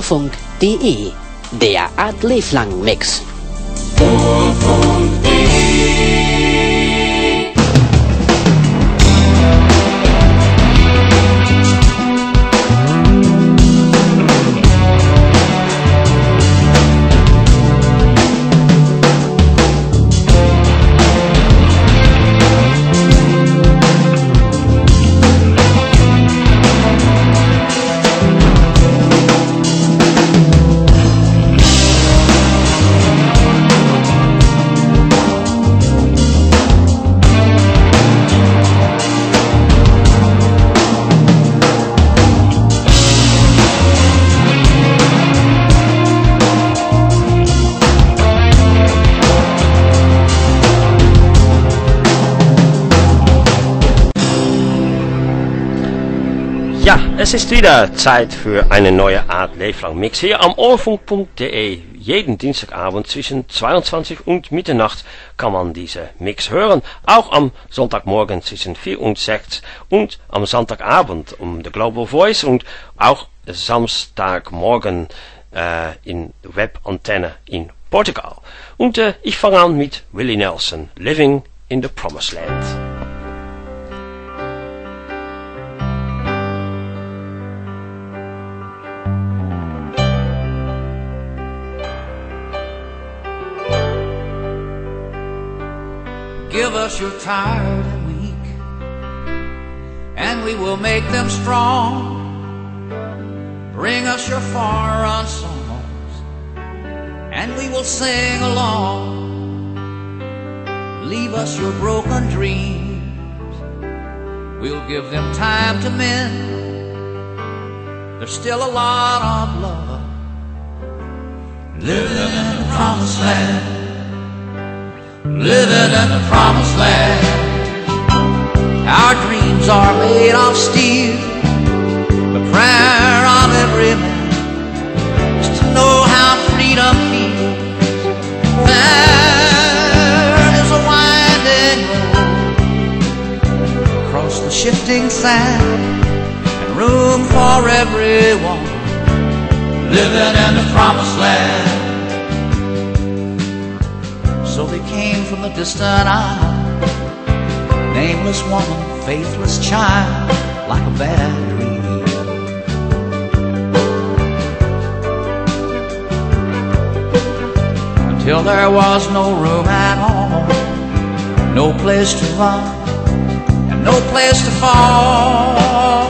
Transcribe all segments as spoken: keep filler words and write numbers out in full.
Urfunk punkt de, der Art Leblang Mix. Ja, es ist wieder Zeit für eine neue Art Leblang Mix hier am Urfunk punkt de. Jeden Dienstagabend zwischen zweiundzwanzig und Mitternacht kann man diese Mix hören. Auch am Sonntagmorgen zwischen vier und sechs und am Sonntagabend um The Global Voice und auch Samstagmorgen äh, in Webantenne in Portugal. Und äh, ich fange an mit Willie Nelson, Living in the Promised Land. Give us your tired and weak, and we will make them strong. Bring us your far-run songs, and we will sing along. Leave us your broken dreams, we'll give them time to mend. There's still a lot of love living in the promised land. Living in the promised land. Our dreams are made of steel. The prayer of every man is to know how freedom feels. There is a winding road across the shifting sand, and room for everyone living in the promised land. So they came from the distant isle, nameless woman, faithless child, like a bad dream. Until there was no room at all, no place to run, and no place to fall.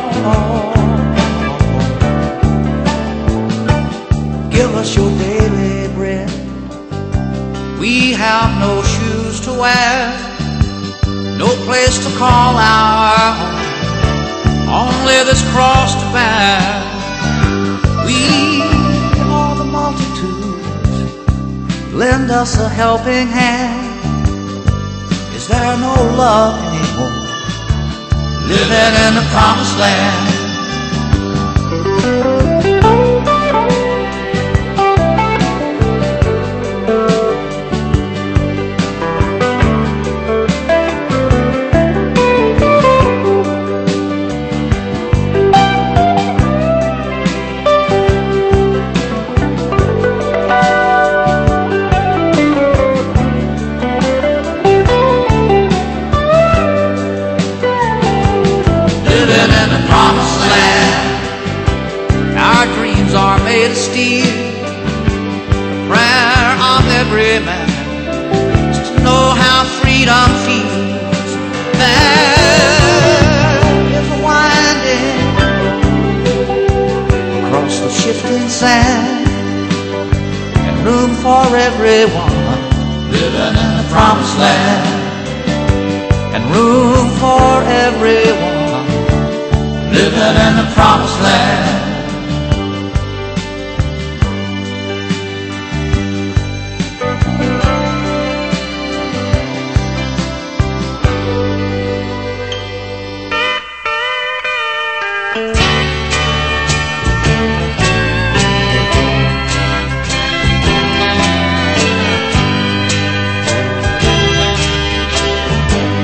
Give us your daily bread. We have no shoes to wear, no place to call our home, only this cross to bear. We, all the multitudes, lend us a helping hand. Is there no love anymore, living in the promised land? Made of steel, the prayer of every man is to know how freedom feels. There is a winding across the shifting sand, and room for everyone living in the promised land, and room for everyone living in the promised land.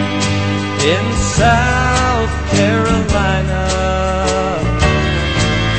In South Carolina,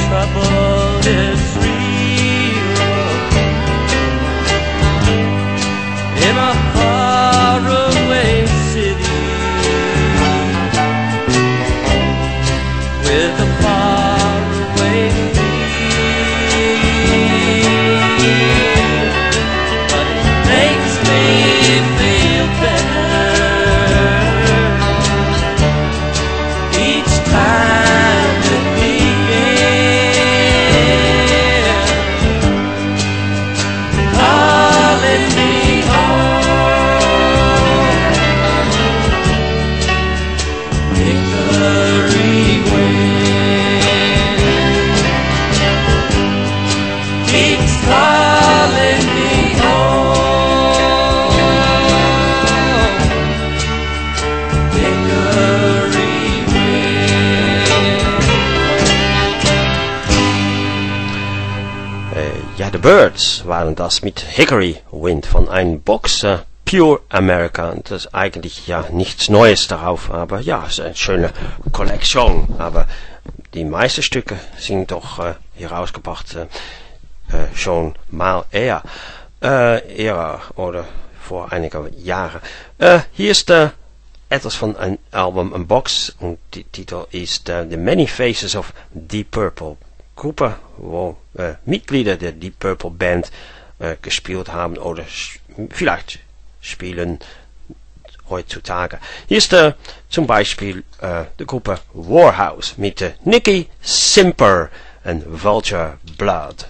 trouble is real in a faraway city with a faraway feel, but it makes me feel better each time it begins, calling me home. Victory wins, keeps calling me home. Victory Äh, ja, The Birds waren das mit Hickory Wind von einer Box äh, Pure America. Und das ist eigentlich ja nichts Neues darauf, aber ja, es ist eine schöne Kollektion. Aber die meisten Stücke sind doch äh, hier rausgebracht äh, äh, schon mal eher, äh, eher oder vor einigen Jahren. Äh, hier ist äh, etwas von einem Album, ein Box, und die Titel ist uh, The Many Faces of Deep Purple. Gruppe, wo äh, Mitglieder der Deep Purple Band äh, gespielt haben oder sch vielleicht spielen heutzutage. Hier ist äh, zum Beispiel äh, die Gruppe Warhouse mit äh, Nicky Simper und Vulture Blood.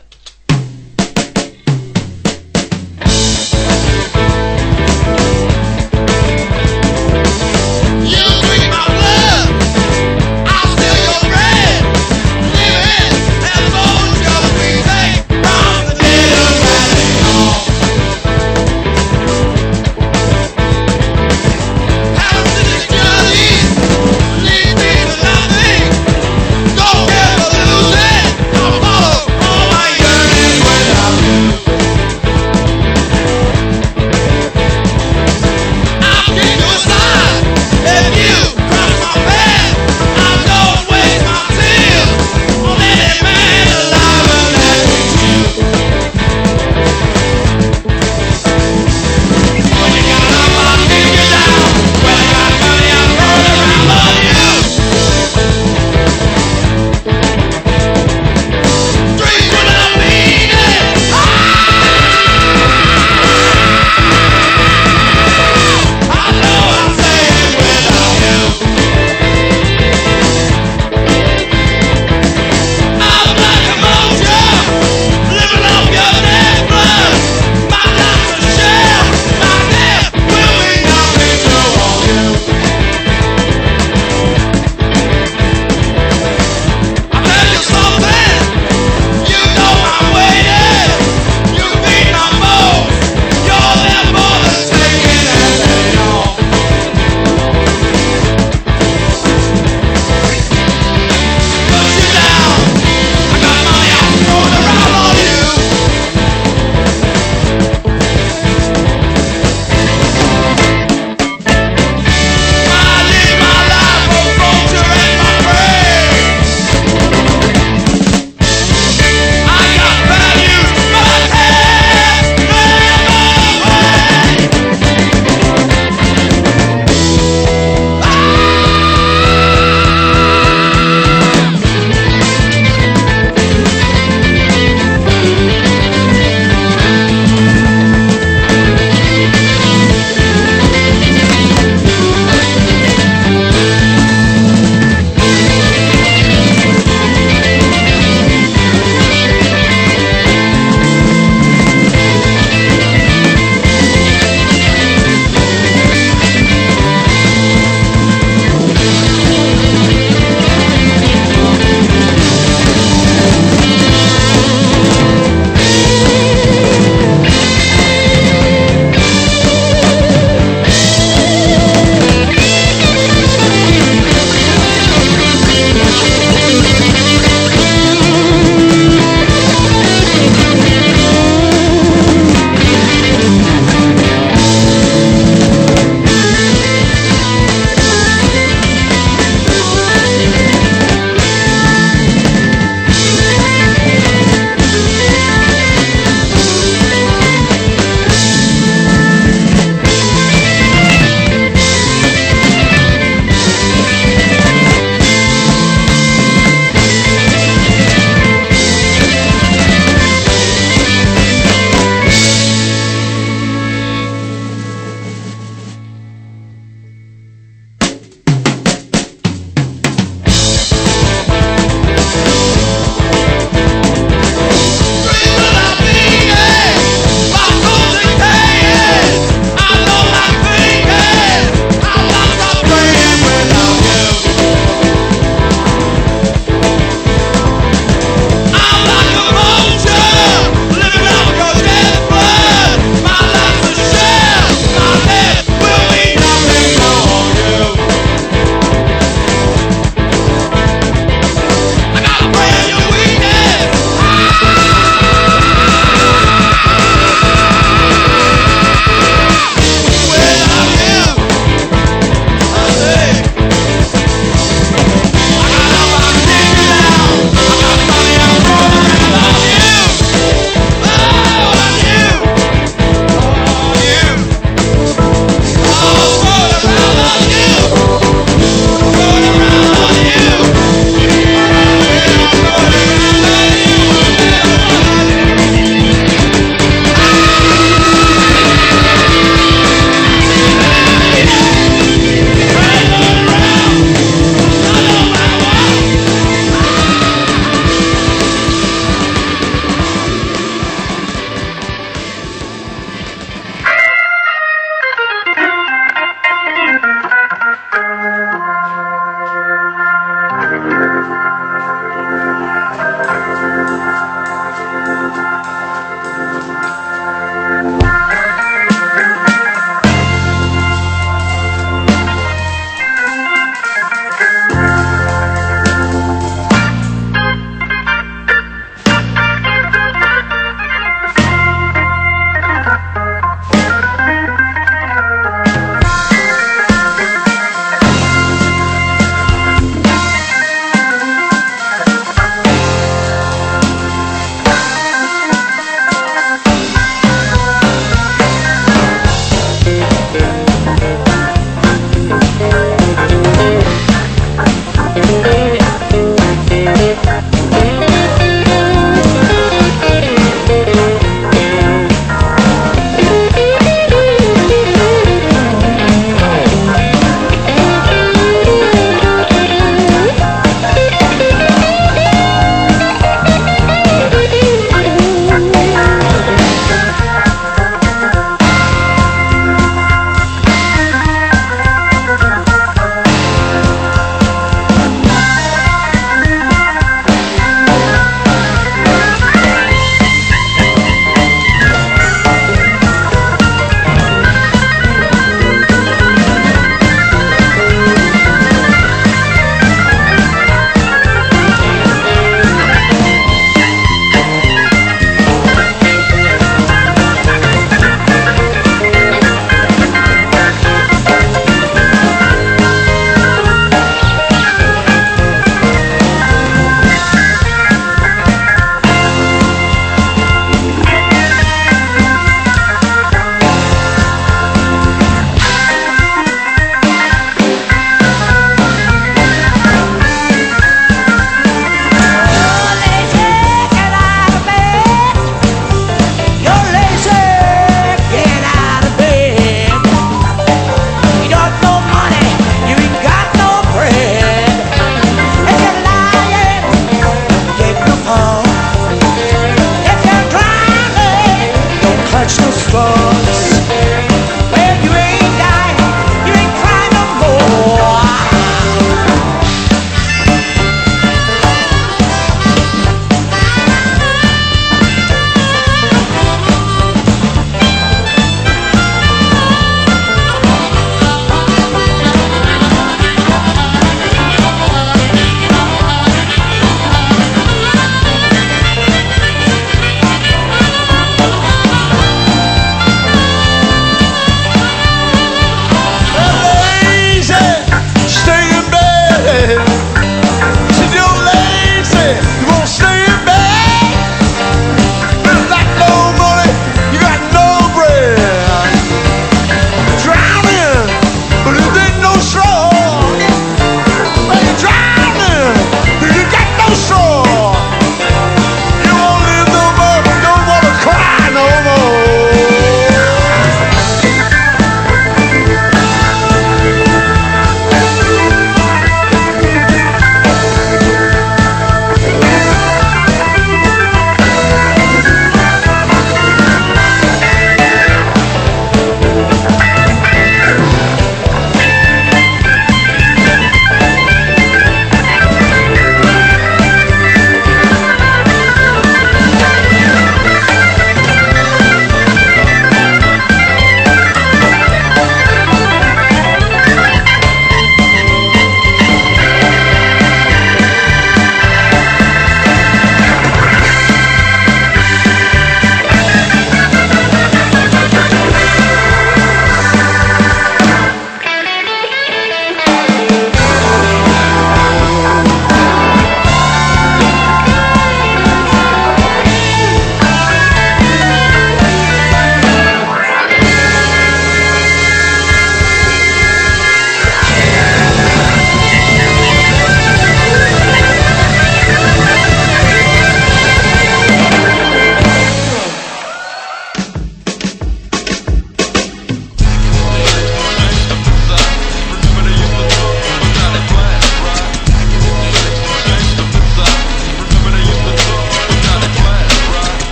Don't ever lose it. Come on, oh my God.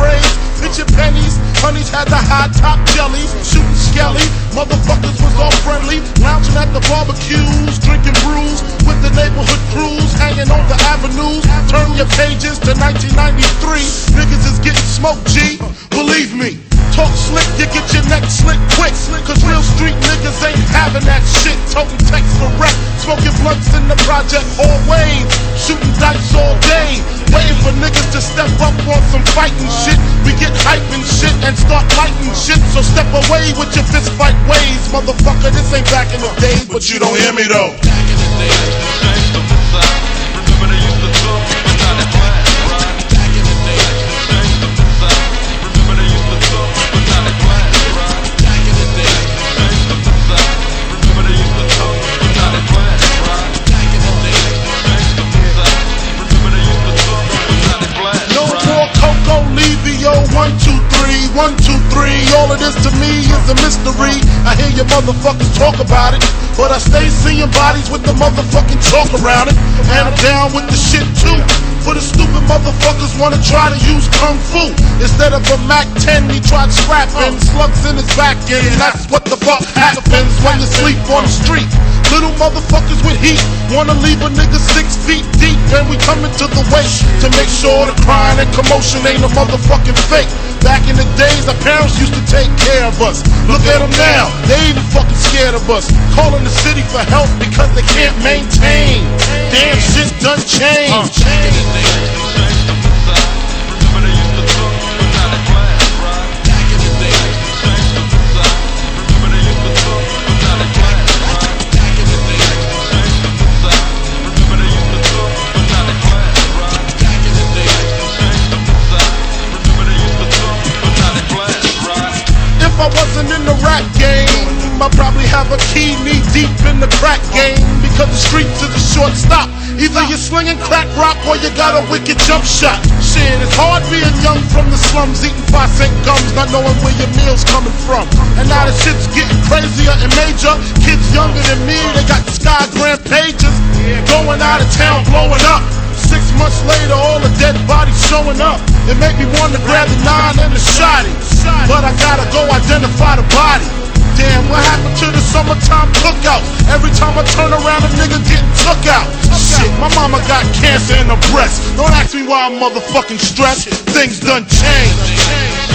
braids, pitching pennies. Honeys had the high top jellies, shooting skelly. Motherfuckers was all friendly, lounging at the barbecues, drinking brews with the neighborhood crews, hanging on the avenues. Turn your pages to nineteen ninety-three. Niggas is getting smoked, G. Believe me. Talk slick, you get your neck slick quick. Cause real street niggas ain't having that shit. Toting text for rap, smoking blunts in the project always. Shooting dice all day, waiting for niggas to step up on some fighting shit. We get hype and shit and start lighting shit. So step away with your fist fight ways. Motherfucker, this ain't back in the days, but you don't hear me though. Back in the days, changed the facade. Remember they used to talk, but now they plan, right? Back in the days, changed the facade. Remember they used to talk, but now they plan, right? Back in the days, changed the facade. Remember they used to talk, but now they plan, right? Back in the days, changed the facade. Remember they used to talk, but now they plan, right? No more Coco, Levio, one, two, three, one, two, three. All of this to me is a mystery. I hear you motherfuckers talk about it, but I stay seeing bodies with the motherfucking chalk around it. And I'm down with the shit too. For the stupid motherfuckers wanna try to use Kung Fu instead of a Mac ten, he tried scrapping slugs in his back end. That's what the fuck happens when you sleep on the street. Little motherfuckers with heat wanna leave a nigga six feet deep, and we coming to the waist to make sure the crying and commotion ain't a motherfucking fake. Back in the days, our parents used to take care of us. Look at them now, they even fucking scared of us. Calling the city for help because they can't maintain. Damn shit done changed. If I wasn't in the rap game, I'd probably have a key knee deep in the crack game. Because the streets is a short stop. Either you're slinging crack rock or you got a wicked jump shot. Shit, it's hard being young from the slums, eating five cent gums, not knowing where your meal's coming from. And now the shit's getting crazier and major. Kids younger than me, they got Sky Grand pages. Going out of town, blowing up. Six months later, all the dead bodies showing up. It made me want to grab the nine and the shotty, but I gotta go identify the body. Damn, what happened to the summertime cookout? Every time I turn around, a nigga getting took out. Shit, my mama got cancer in her breast. Don't ask me why I'm motherfucking stressed. Things done changed.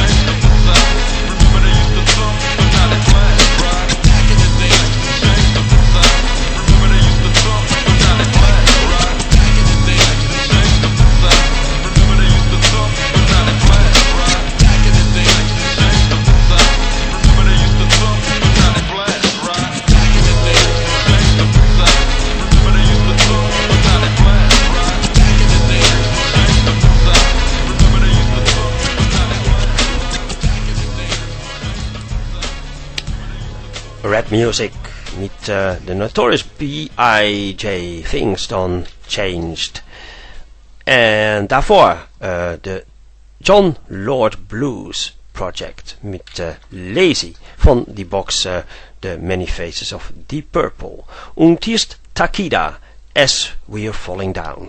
Rap music mit uh, the Notorious B I J Things Done Changed. En daarvoor uh, de John Lord Blues Project met uh, Lazy van die box uh, The Many Faces of Deep Purple. Und hier ist Takida, As We're Falling Down.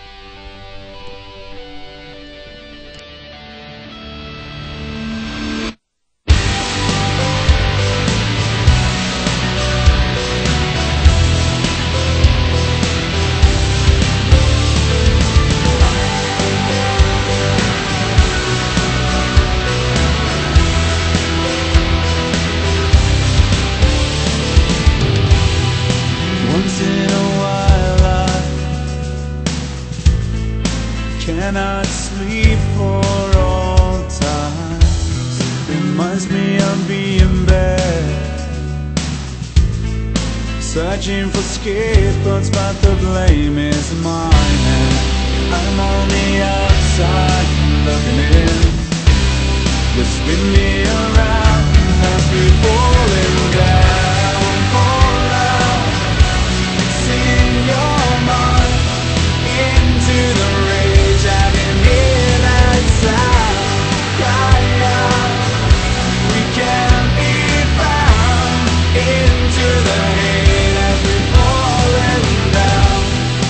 Cannot sleep for all time. Reminds me of being bad, searching for scapegoats, but the blame is mine. And I'm on the outside looking in. You spin me around as we falling down, fall out. It's in your mind, into the rage. I can hear that sound, cry out. We can't be found, into the hate as we falling down.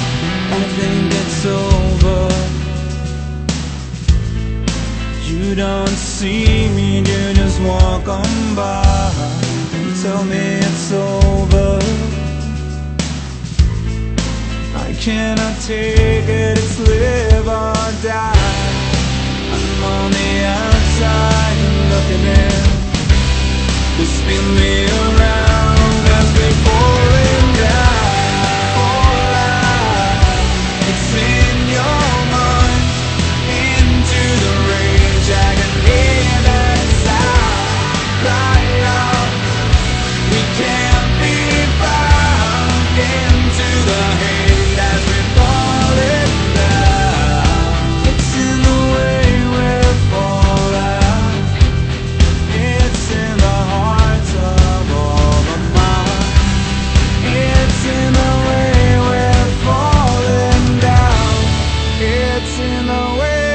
I think it's over. You don't cannot take it, it's live or die. I'm on the outside looking in. They spin me around as they falling down. Fall out. It's in your mind. Into the rage, I can hear that sound. Cry out. We can't be found. Into the hate as we fall it down. It's in the way we fall out. It's in the hearts of all the mind. It's in the way we're falling down. It's in the way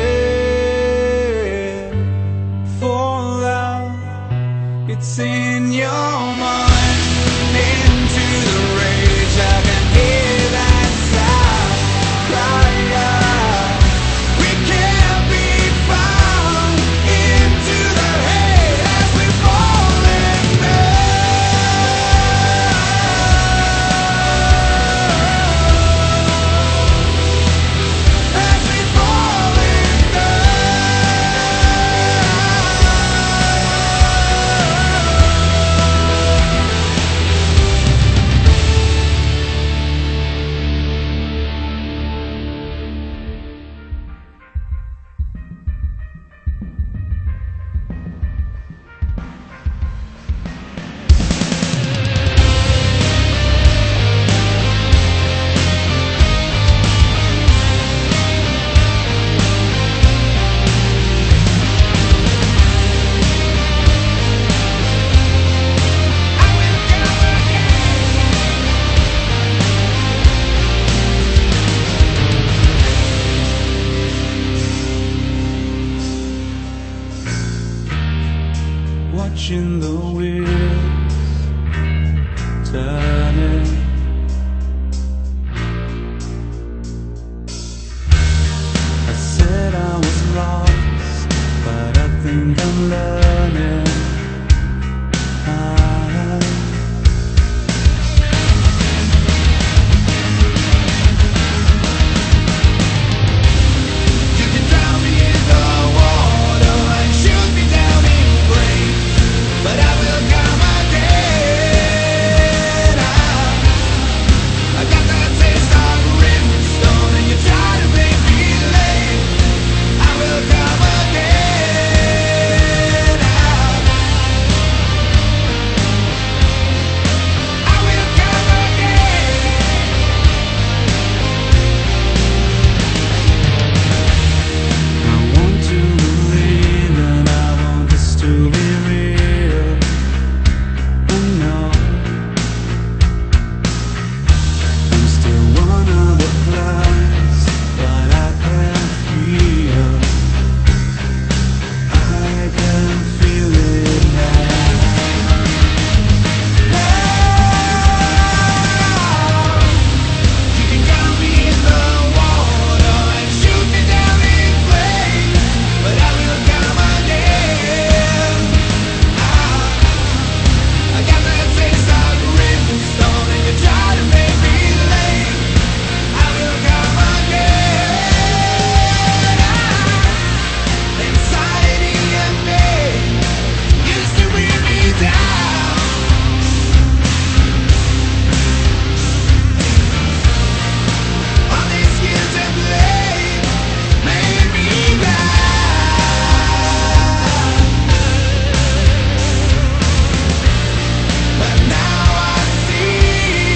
fall out. It's in your mind. Into the rage, I can hear that sound. Cry out. We can't be found. Into the hate as we fall in as we fall in watching the wheels turning. I said I was lost, but I think I'm learning. I You can drown me in the water and shoot me down in flames, but I will come again. I, I got that taste of brimstone, and you try to make me lame. I will come again. I will come again. I want to believe, and I want this to be real. I know I'm still one of the flies, but I can feel, I can feel it now. You can drown me in the water and shoot me down in flames, but I will come again. I got that taste of brimstone, and you try to make me lame. I will come again. Anxiety and pain used to bring me down. All these years of blame made me bad. But now I see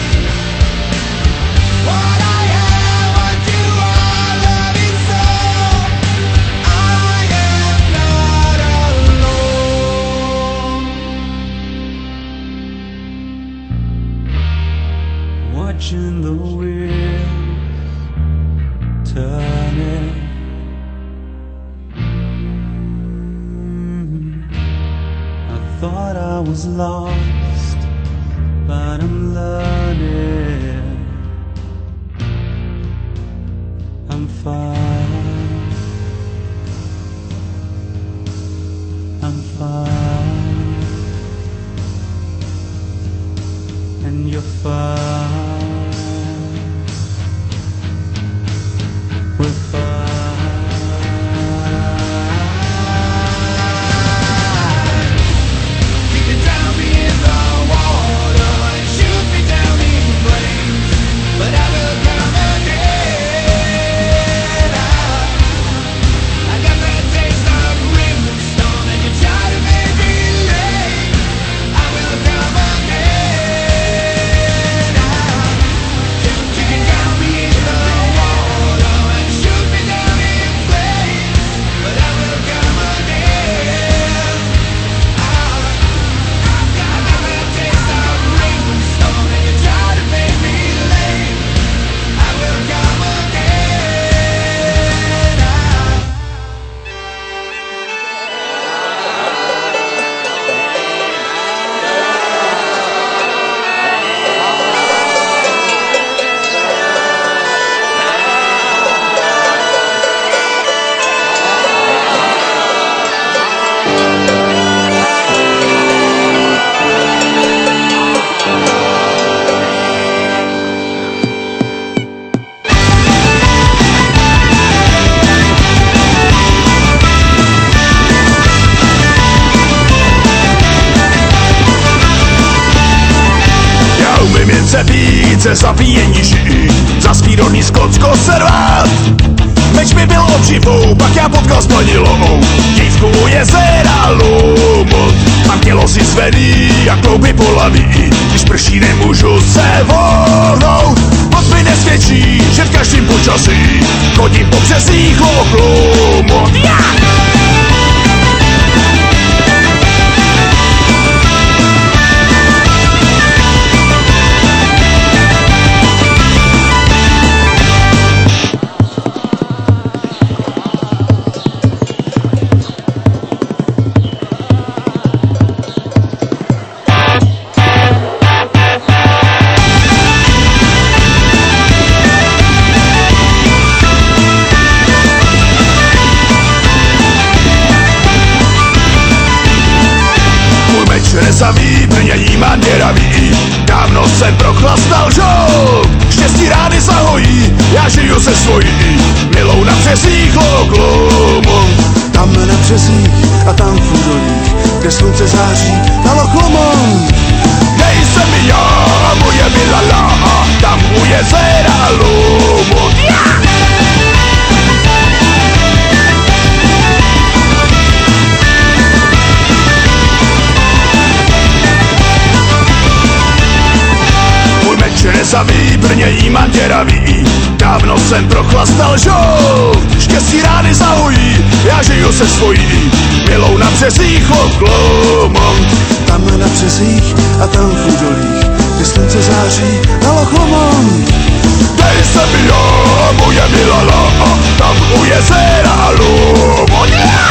what I am, what you are, loving so. I am not alone. Watching the wheels turning. I thought I was lost, but I'm learning. I'm fine. I'm fine. And you're fine. více zabíjení žít, za svý rodný Skotsko servát. Meč mi byl obživou, pak já potkal splnilou dívku u jezera Lumut. Mám tělo si zvedí a klouby polaví, když prší nemůžu se vohnout. Moc mi nesvědčí, že v každém počasí chodím po březích Loch Lumut. Yeah! Řezavý, brnění má děravý, dávno jsem prochlastal žout. Štěstí rány zahojí, já žiju se svojí milou na březích Loch Lumut. Tam na březích a tam v údolích, kde slunce září na Loch Lumut. Dej se mi já a moje milá, tam u jezera Lumut. Yeah! Řezavý, brnění mám děravý, dávno jsem prochlastal žout. Štěstí rány zahojí, já žiju se svojí milou na březích Loch Lumut. Tam na březích a tam v údolích, kde slunce září na Loch Lumut. Dej se mi já, moje milá, tam u jezera Lumut.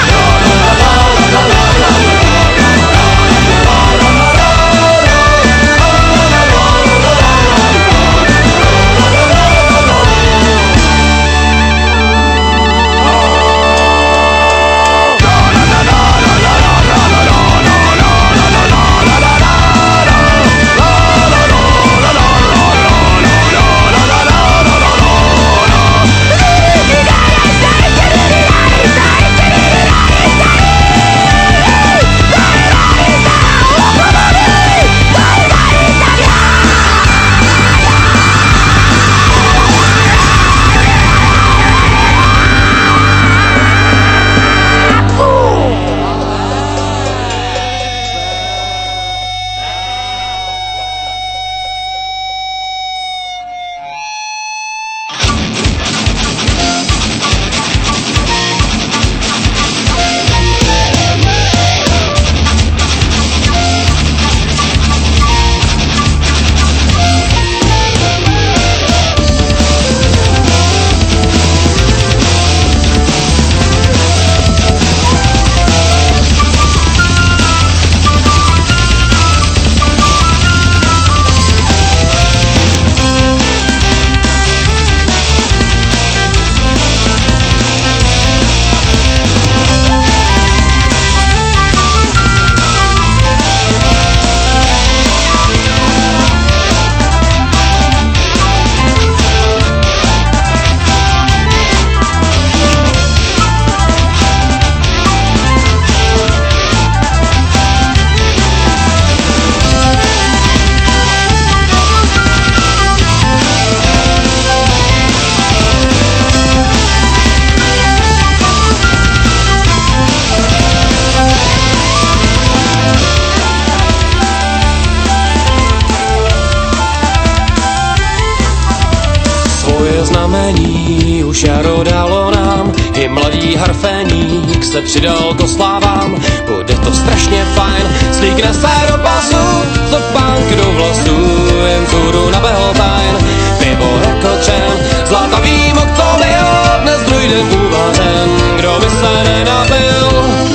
znamení už jaro dalo nám, i mladý harféník se přidal k oslávám. Bude to strašně fajn, slíkne se do pasu, stopánky do vlasů, jen tudu na Beltane. Pivo jako čen, zlatavý moktonil, dnes druhý den uvařen, kdo by se nenapil.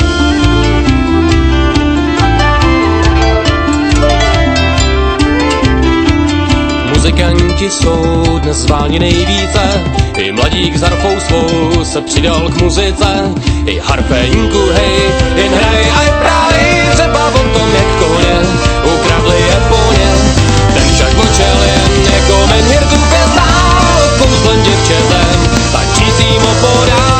Muzikanti jsou dnes zváni nejvíce, i mladík s harfou svou se přidal k muzice. I harfénku hej, jen hraj a je právě třeba o tom jak koně, ukradli je poně. Ten však mlčel jen jako menhirtu pěznál, kouzlem děvčetem, tančícím opodál.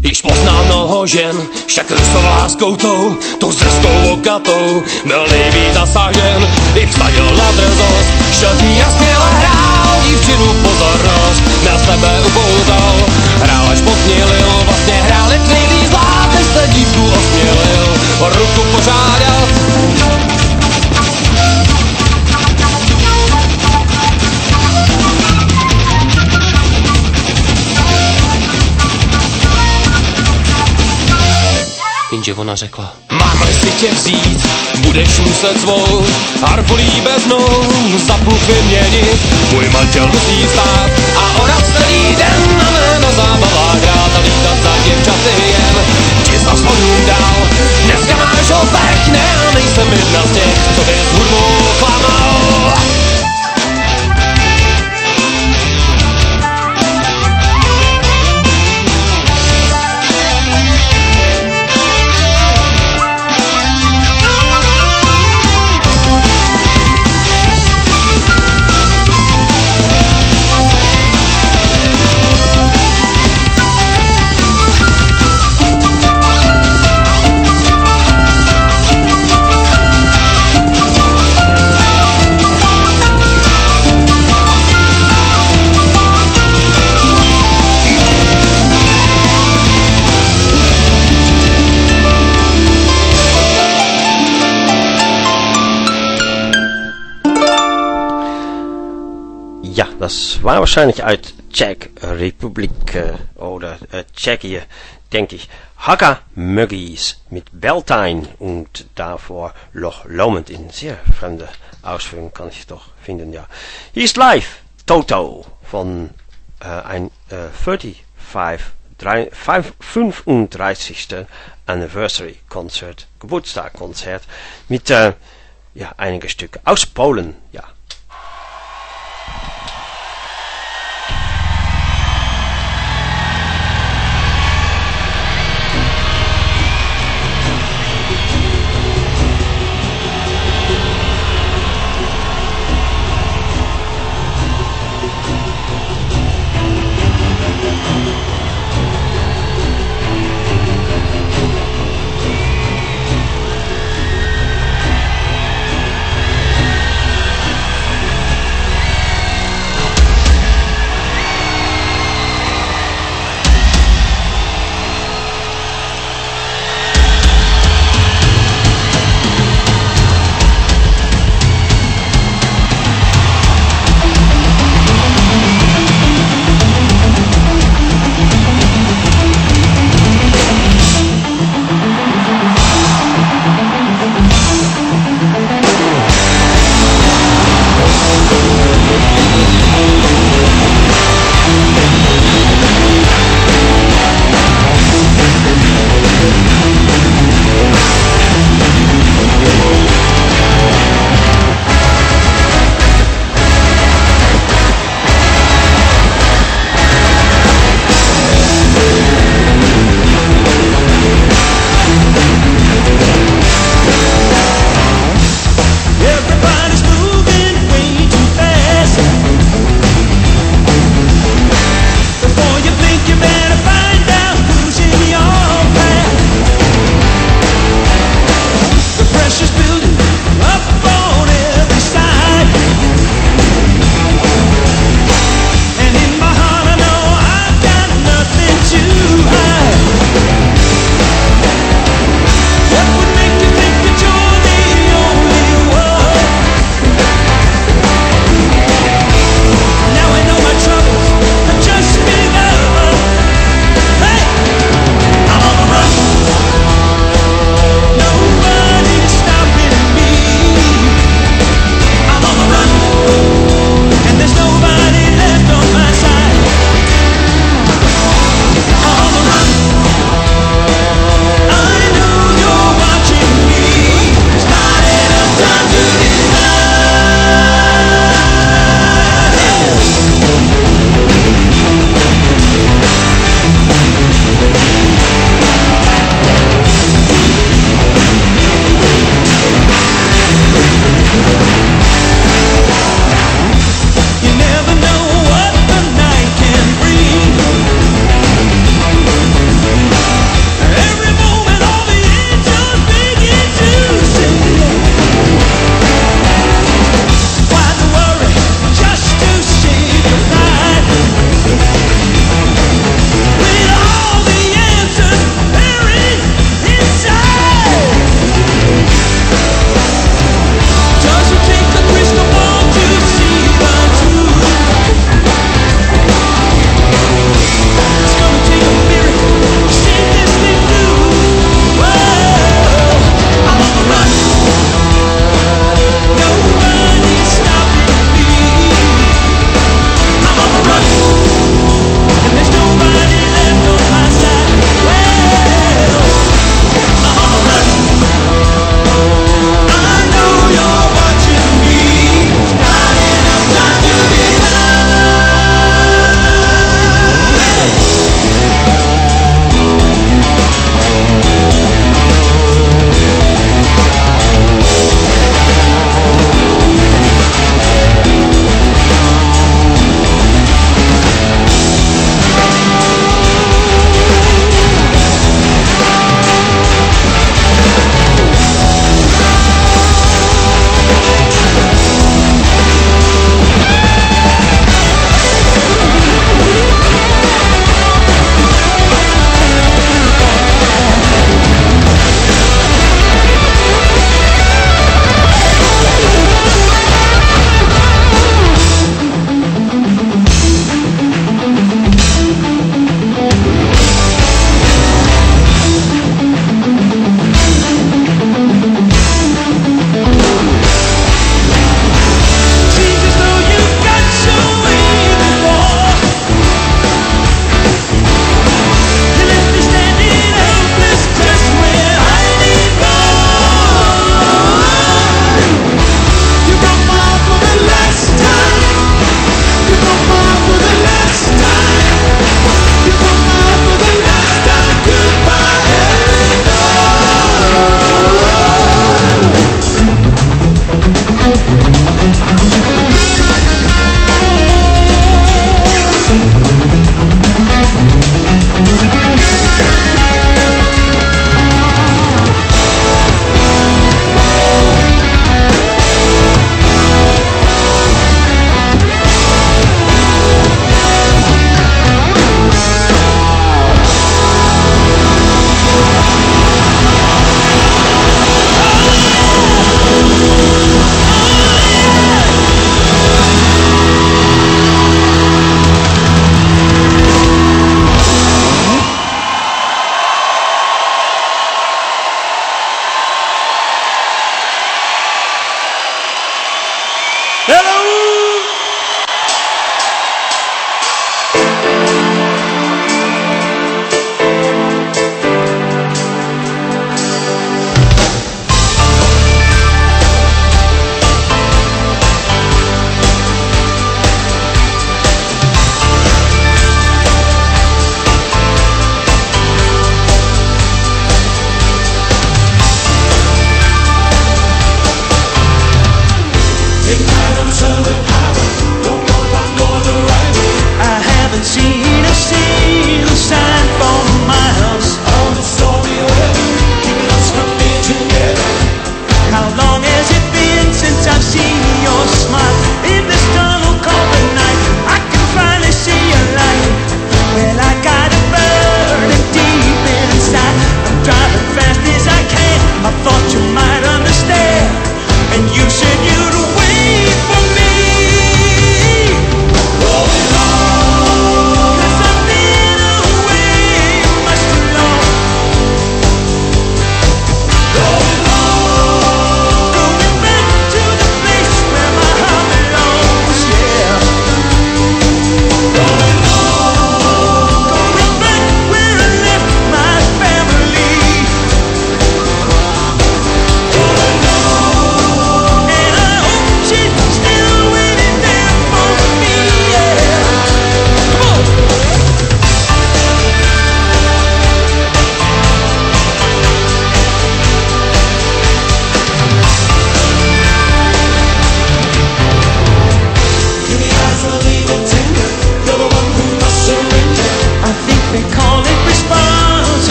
Již poznal mnoho žen, však růstou láskou tou, tou zrskou okatou, byl nejvíc zasažen, i vsadil na drzost, šel k ní a směle hrál, dívčinu pozornost, na sebe upoutal, hrál až pozmělil, vlastně hrál jak nejvíc zlát, než se dívku osmělil, o ruku požádal. Jenže ona řekla: mám-li si tě vzít, budeš muset svou harfu líbeznou za puk vyměnit. Můj manžel musí stát a ona celý den na mé na zábavách hrát a lítat za děvčaty jen. Ti s aspoň dál, dneska máš ho pěkné a nejsem jedna z těch, co by s hudbou klamal. Ja, das war wahrscheinlich aus Czech Republik äh, oder äh, Tschechien, denke ich. Hakka Muggies mit Beltane und davor Loch Lomond in sehr fremde Ausführung kann ich doch finden, ja. Hier ist live Toto von äh, ein äh, fünfunddreißigsten Anniversary Concert, Geburtstagkonzert mit äh, ja, einige Stücke aus Polen, ja.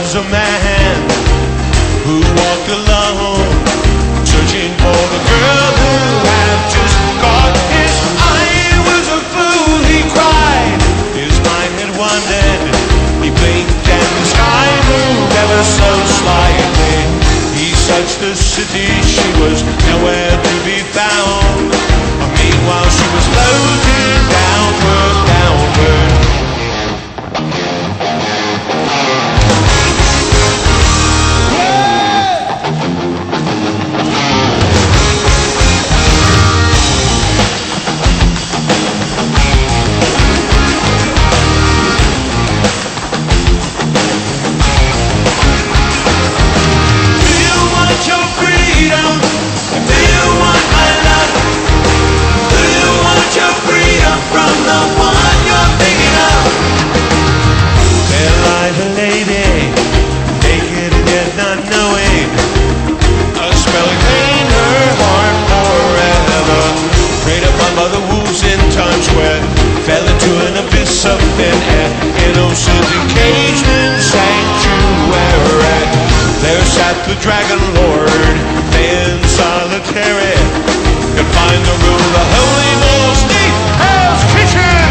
was a man who walked alone, searching for the girl who had just caught his eye. It was a fool, he cried. His mind had wandered. He blinked and the sky moved ever so slightly. He searched the city, she was nowhere to be found. Meanwhile she was floating downward, downward. Fell into an abyss of thin air, an ocean's encagement sanctuary. There sat the dragon lord, playing solitary, confined to rule the holy walls deep Hell's Kitchen.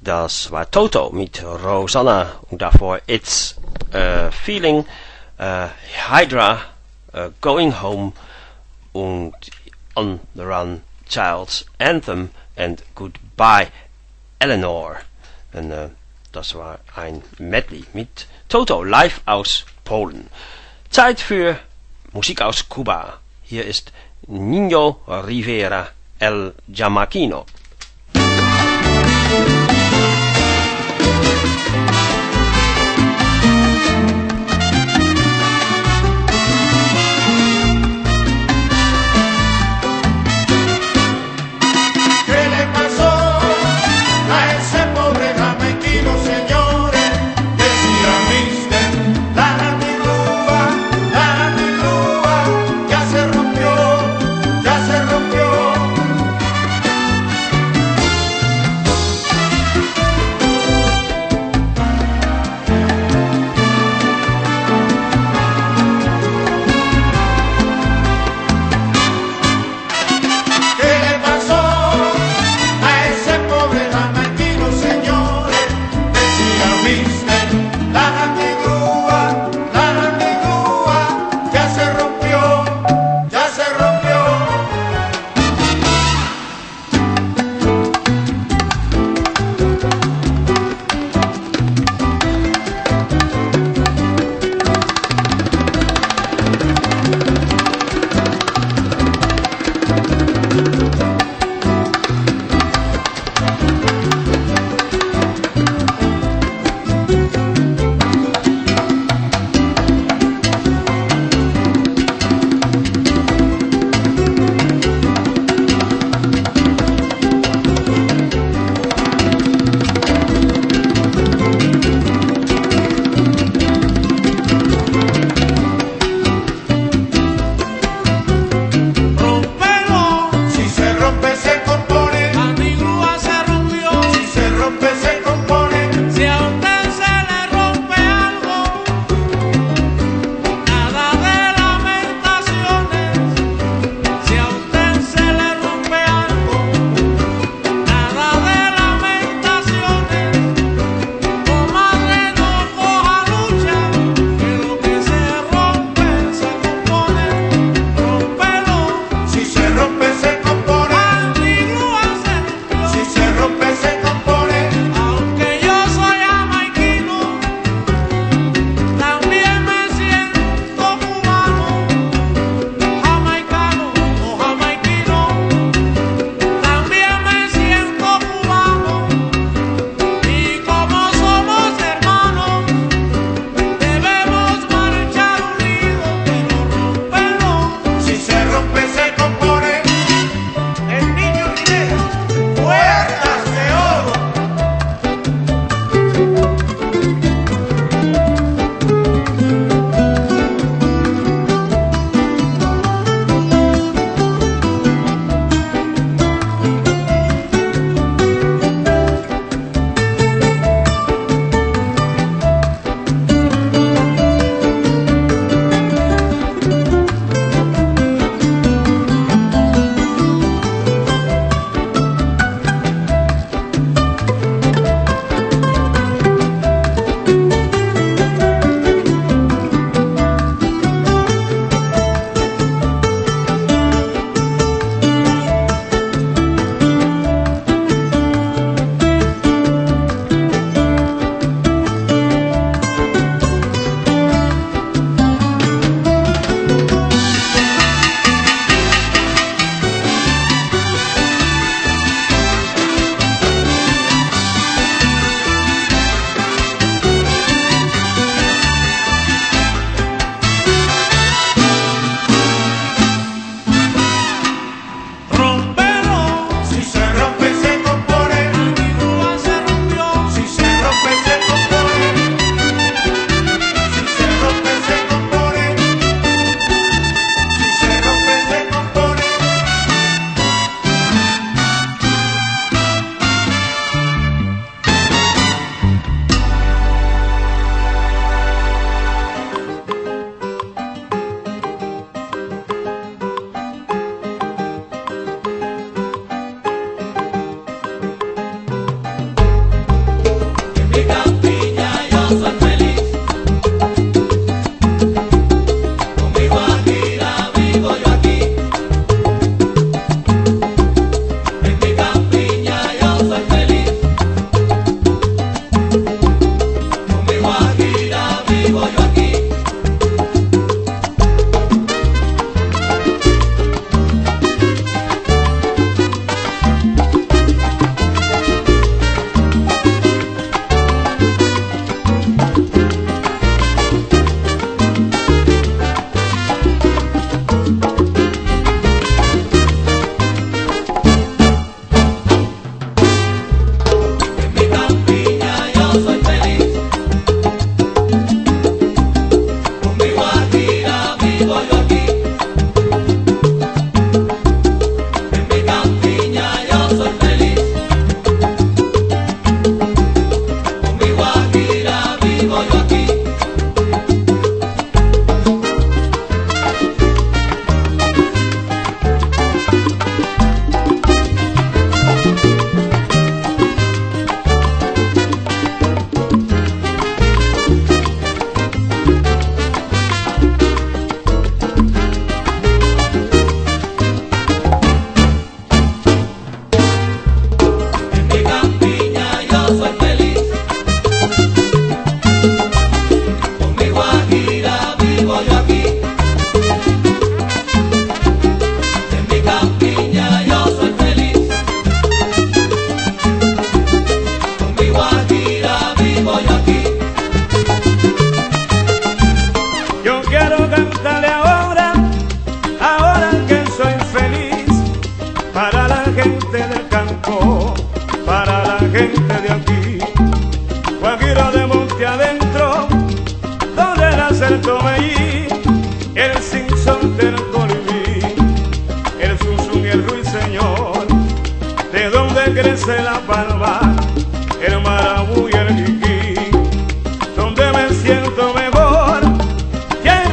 das war Toto mit Rosanna und davor It's a Feeling, uh, Hydra, uh, Going Home und On the Run, Child's Anthem and Goodbye Eleanor. Und uh, das war ein Medley mit Toto live aus Polen. Zeit für Musik aus Kuba. Hier ist Nino Rivera, El Jamaquino. Ya se rompió,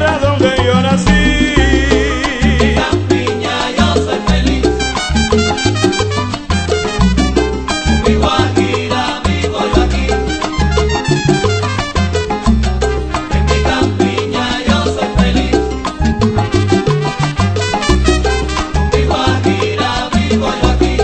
tierra donde yo nací. En mi campiña yo soy feliz. Con mi guajira vivo yo aquí. En mi campiña yo soy feliz. Con mi guajira vivo yo aquí.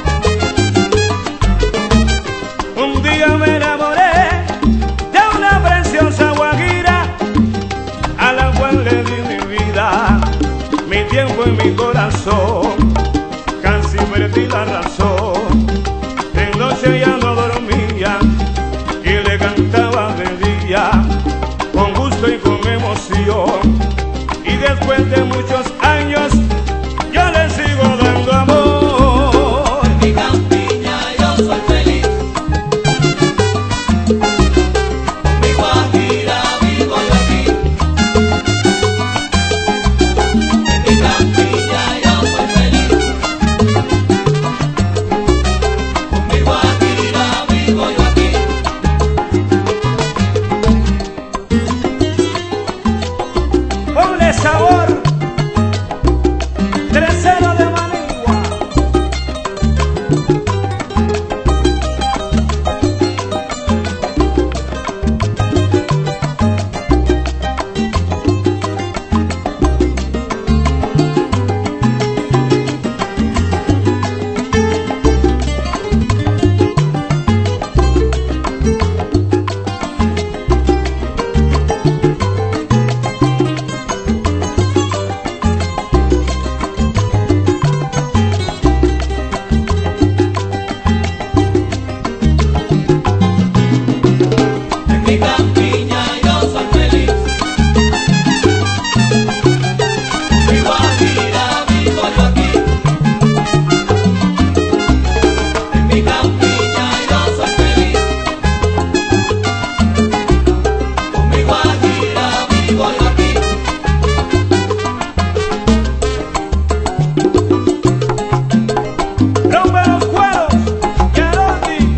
Un día me enamoré de una preciosa guajira, a la cual le di mi vida, mi tiempo y mi corazón. Casi perdí la razón, de noche ya no dormía y le cantaba de día, con gusto y con emoción. Y después de muchos años yo le sigo dando amor. En mi campiña yo soy feliz. Con mi guajira vivo yo aquí. En mi campiña yo soy feliz. Con mi guajira vivo yo aquí. Ponle sabor, Tercero de Manigua. En mi campiña yo soy feliz. Con mi guajira vivo yo aquí. En mi campiña yo soy feliz. Con mi guajira vivo yo aquí. Rompe los cueros, Cherokee.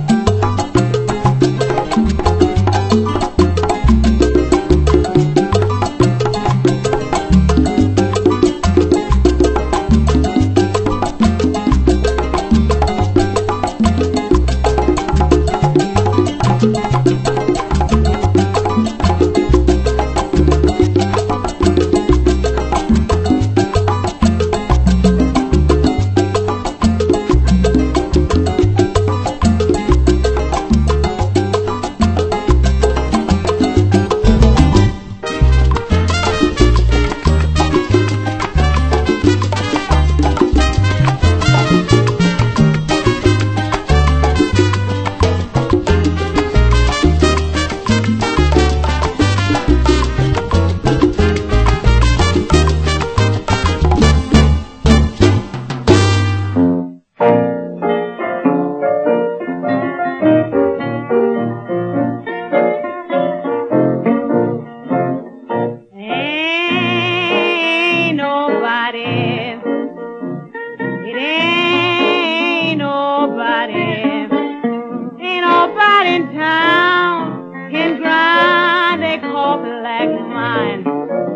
Ain't nobody, it ain't nobody, ain't nobody in town can grind a coffee like mine.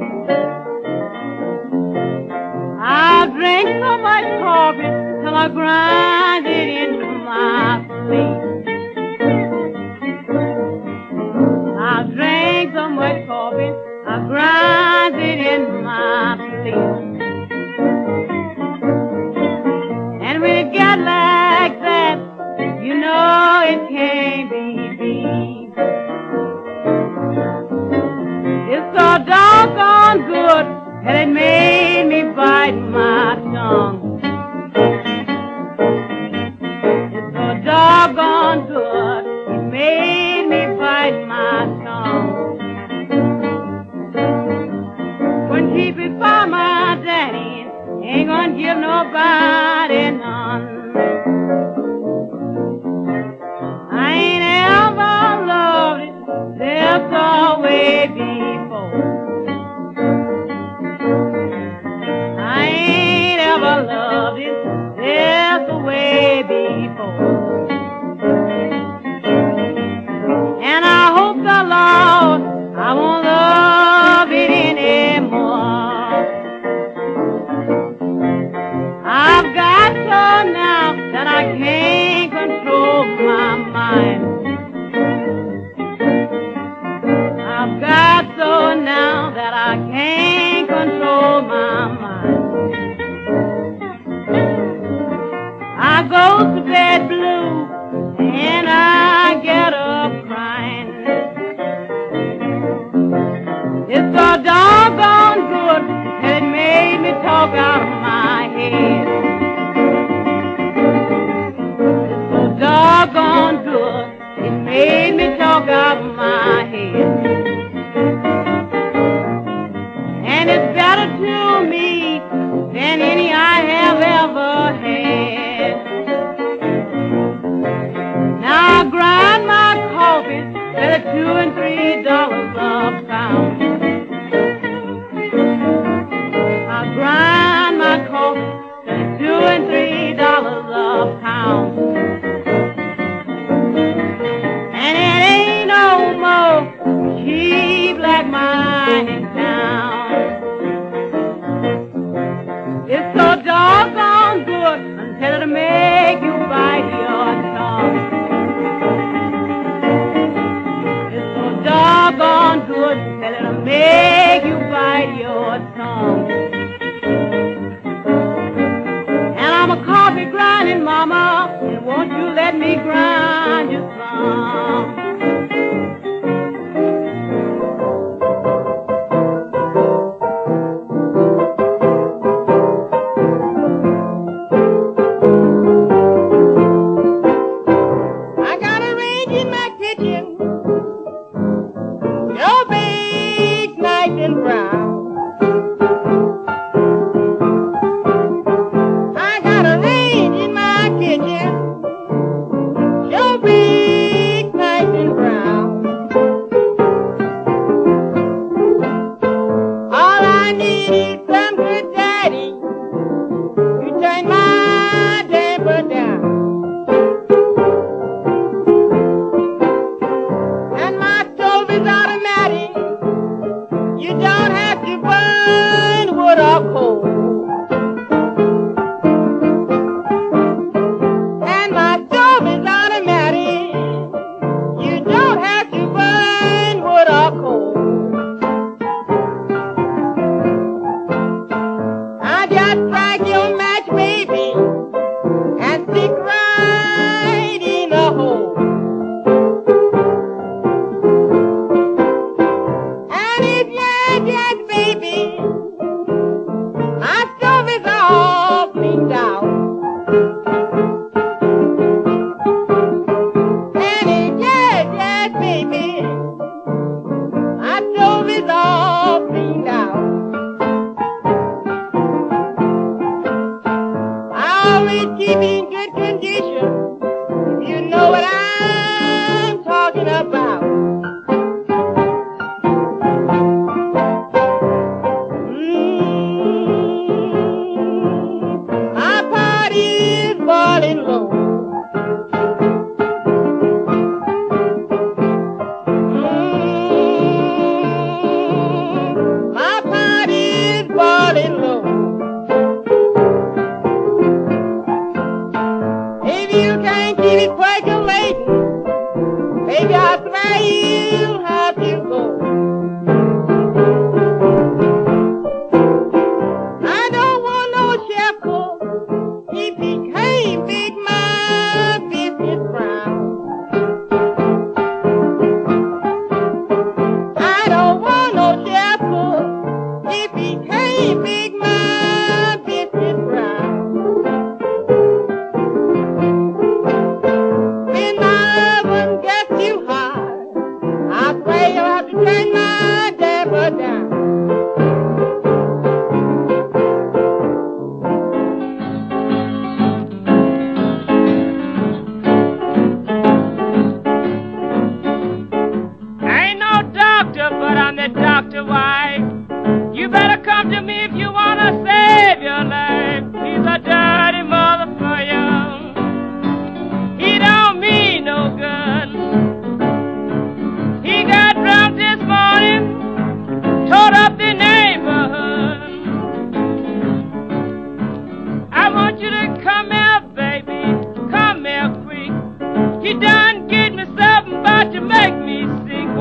I drink so much coffee till I grind it into my sleep. I drink so much coffee, I grind it in my sleep. And when it gets like that, you know it can't be beat. It's so doggone good that it made me bite my tongue. It's so doggone good, it made me bite my tongue. Wouldn't keep it by my daddy, ain't gonna give nobody none. I ain't ever loved it, left away before. I ain't ever loved it, left away before. And I hope the Lord I won't love it anymore. go to bed blue, and I get up crying. It's so doggone good that it made me talk out of my head. It's so doggone good, it made me talk out of my head. And it's better to me than any I have ever had. Now I grind my coffee at two and three dollars a pound. I grind my coffee at two and three dollars a pound. And it ain't no more cheap like mine in town. It's so doggone good until it'll make you bite your tongue. It's so doggone good until it'll make you bite your tongue. And I'm a coffee grinding mama, and won't you let me grind you some?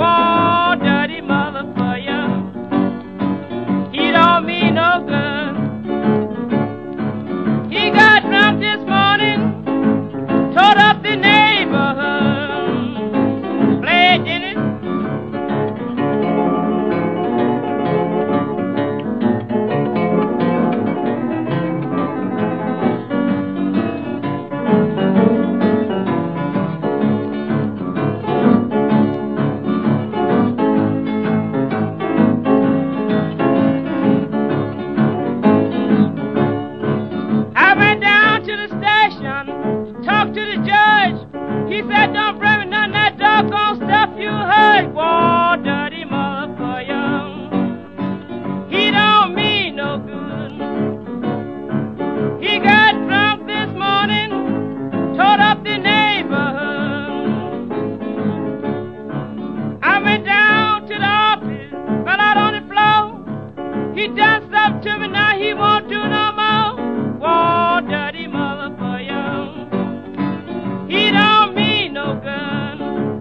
Whoa, dirty mother for you. He don't mean no good. He done something to me, now he won't do no more. Whoa, dirty mother for you. He don't mean no good.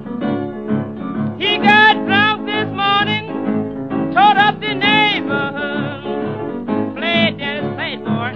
He got drunk this morning, tore up the neighborhood. Play it, Dennis, play it, boy.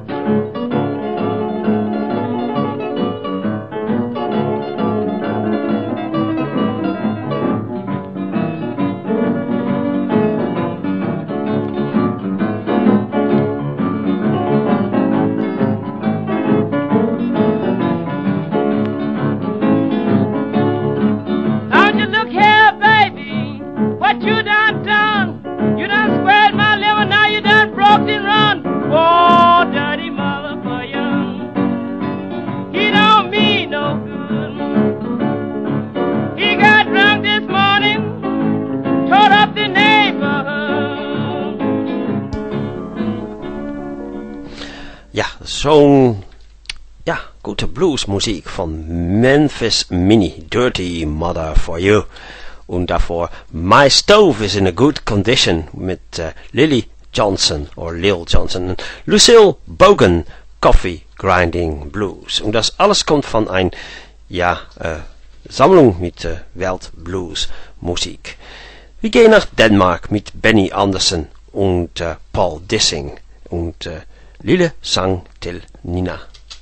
Zo'n ja, gute bluesmuziek van Memphis Mini, Dirty Mother for You. Und davor My Stove is in a Good Condition mit uh, Lily Johnson or Lil Johnson und Lucille Bogan, Coffee Grinding Blues. Und das alles kommt von ein ja, uh, Sammlung mit uh, Weltbluesmusik. Wir gehen nach Dänemark mit Benny Andersson und uh, Paul Dissing und uh, Lille sang til Nina.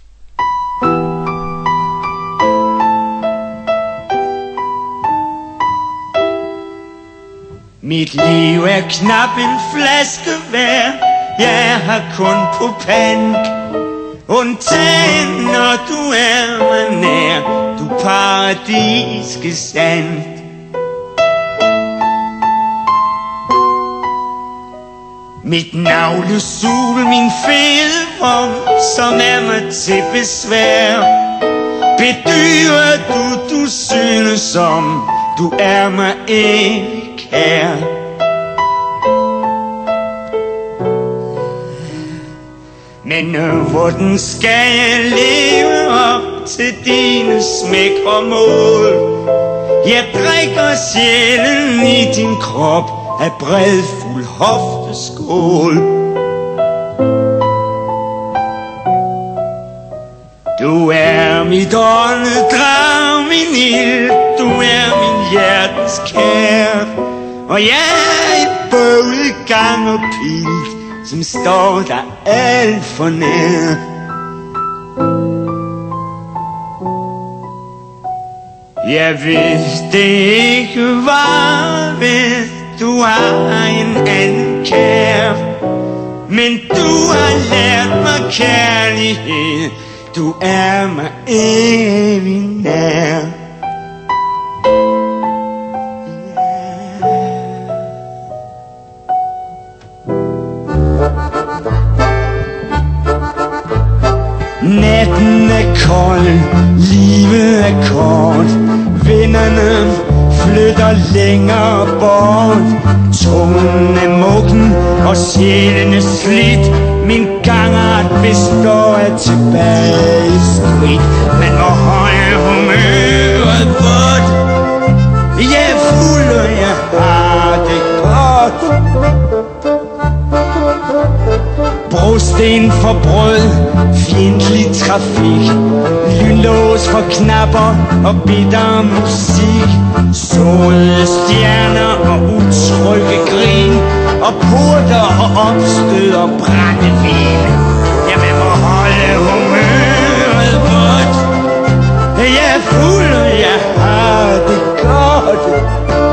Mit liv er knap en flaske hver. Jeg har kun på pant. Undtagen når du er mig nær. Du paradiske sand. Mit navlesul, min fede vom, som er mig til besvær. Bedyrer du, du synes om, du er mig ikke kær. Men hvordan skal jeg leve op til dine smæk og mål? Jeg drikker sjælen i din krop af bredfuld hofteskål. Du er mit åndedrag, min ild. Du er min hjertens kær. Og jeg er i bøvlegang og pil, som står der alt for nær. Jeg vidste ikke var, hvis du har en anden kær. Men du har lært mig kærlighed. Du er mig evig nær. Natten er kold, livet er kort. Vinderne flytter længere bort. Tonen er muggen og sjælen er slidt. Min gangart består af tilbageskridt. Man må holde humøret vådt. Jeg er fuld og jeg har det godt. Brosten for brød, fjendtlig trafik. Lynlås for knapper og bitter musik. Såede stjerner og utrygge grin. Og porter og opstød og brændevin. Ja, man må holde humøret vådt. Jeg er fuld og jeg har det godt.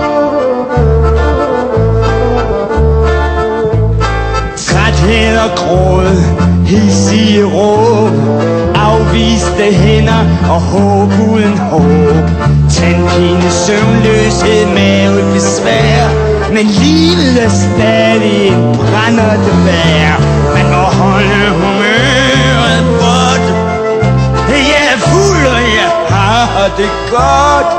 Træthed og gråd, hidsige råb. Afviste hænder og håb uden håb. Tandpine, søvnløshed, mavebesvær. Men livet er stadig en brændert vejr. Man må holde humøret vådt. Jeg er fuld og jeg har det godt.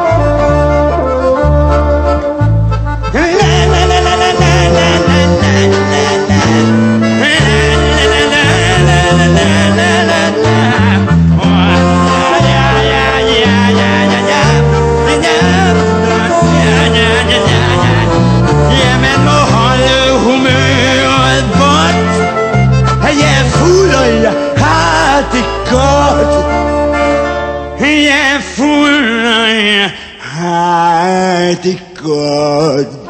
Connecticut.